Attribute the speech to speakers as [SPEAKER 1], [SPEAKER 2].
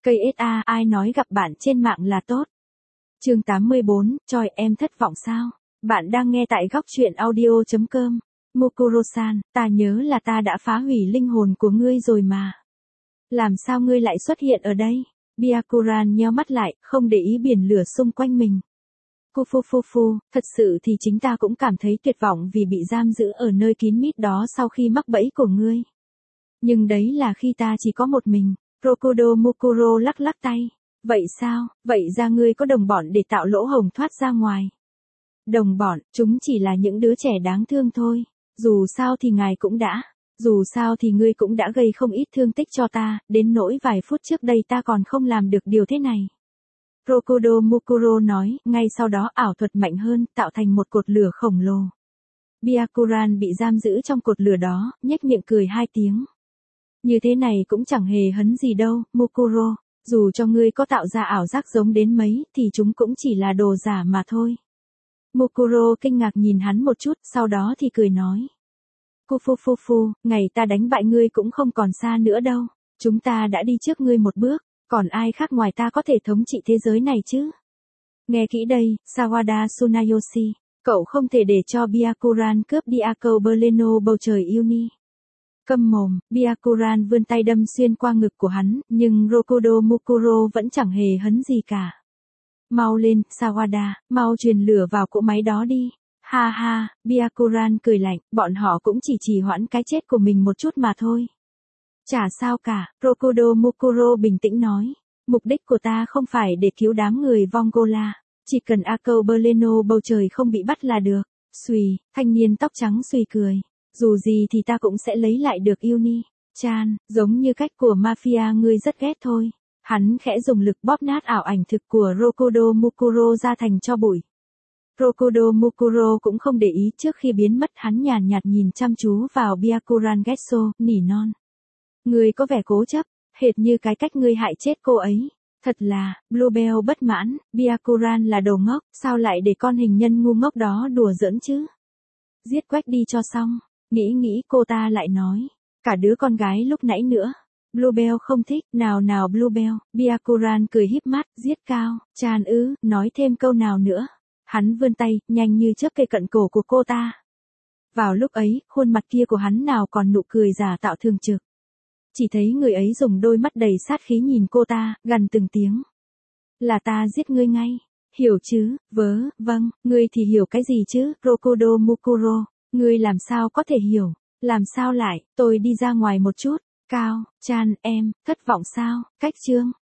[SPEAKER 1] Cây SA ai nói gặp bạn trên mạng là tốt. Chương 84, Choi em thất vọng sao? Bạn đang nghe tại góc truyện audio.com. Mukuro-san, ta nhớ là ta đã phá hủy linh hồn của ngươi rồi mà. Làm sao ngươi lại xuất hiện ở đây? Byakuran nheo mắt lại, không để ý biển lửa xung quanh mình. Phu, thật sự thì chính ta cũng cảm thấy tuyệt vọng vì bị giam giữ ở nơi kín mít đó sau khi mắc bẫy của ngươi. Nhưng đấy là khi ta chỉ có một mình. Rokudo Mukuro lắc lắc tay. Vậy sao, vậy ra ngươi có đồng bọn để tạo lỗ hổng thoát ra ngoài. Đồng bọn, chúng chỉ là những đứa trẻ đáng thương thôi. Dù sao thì ngươi cũng đã gây không ít thương tích cho ta, đến nỗi vài phút trước đây ta còn không làm được điều thế này. Rokudo Mukuro nói, ngay sau đó ảo thuật mạnh hơn, tạo thành một cột lửa khổng lồ. Byakuran bị giam giữ trong cột lửa đó, nhếch miệng cười 2 tiếng. Như thế này cũng chẳng hề hấn gì đâu, Mukuro. Dù cho ngươi có tạo ra ảo giác giống đến mấy, thì chúng cũng chỉ là đồ giả mà thôi. Mukuro kinh ngạc nhìn hắn một chút, sau đó thì cười nói. Phu, ngày ta đánh bại ngươi cũng không còn xa nữa đâu. Chúng ta đã đi trước ngươi một bước, còn ai khác ngoài ta có thể thống trị thế giới này chứ? Nghe kỹ đây, Sawada Tsunayoshi, cậu không thể để cho Byakuran cướp đi Akko Berleno bầu trời uni. Câm mồm, Byakuran vươn tay đâm xuyên qua ngực của hắn, nhưng Rokudo Mukuro vẫn chẳng hề hấn gì cả. Mau lên, Sawada, mau truyền lửa vào cỗ máy đó đi. Ha ha, Byakuran cười lạnh, bọn họ cũng chỉ trì hoãn cái chết của mình một chút mà thôi. Chả sao cả, Rokudo Mukuro bình tĩnh nói. Mục đích của ta không phải để cứu đám người Vongola, chỉ cần Akko Berleno bầu trời không bị bắt là được. Xùy, thanh niên tóc trắng xùy cười. Dù gì thì ta cũng sẽ lấy lại được Uni. Chan, giống như cách của mafia ngươi rất ghét thôi. Hắn khẽ dùng lực bóp nát ảo ảnh thực của Rokudo Mukuro ra thành tro bụi. Rokudo Mukuro cũng không để ý, trước khi biến mất hắn nhàn nhạt nhìn chăm chú vào Byakuran Getso, nỉ non. Ngươi có vẻ cố chấp, hệt như cái cách ngươi hại chết cô ấy. Thật là, Bluebell bất mãn, Byakuran là đồ ngốc, sao lại để con hình nhân ngu ngốc đó đùa giỡn chứ? Giết quách đi cho xong. Nghĩ cô ta lại nói. Cả đứa con gái lúc nãy nữa. Bluebell không thích, nào Bluebell. Byakuran cười híp mắt, giết cao. Chan nói thêm câu nào nữa. Hắn vươn tay, nhanh như chớp kề cận cổ của cô ta. Vào lúc ấy, khuôn mặt kia của hắn nào còn nụ cười giả tạo thường trực. Chỉ thấy người ấy dùng đôi mắt đầy sát khí nhìn cô ta, gằn từng tiếng. Là ta giết ngươi ngay. Hiểu chứ, vâng, ngươi thì hiểu cái gì chứ, Rokudo Mukuro. Ngươi làm sao có thể hiểu, làm sao lại, tôi đi ra ngoài một chút. Cao, Chan, em, thất vọng sao, cách chương.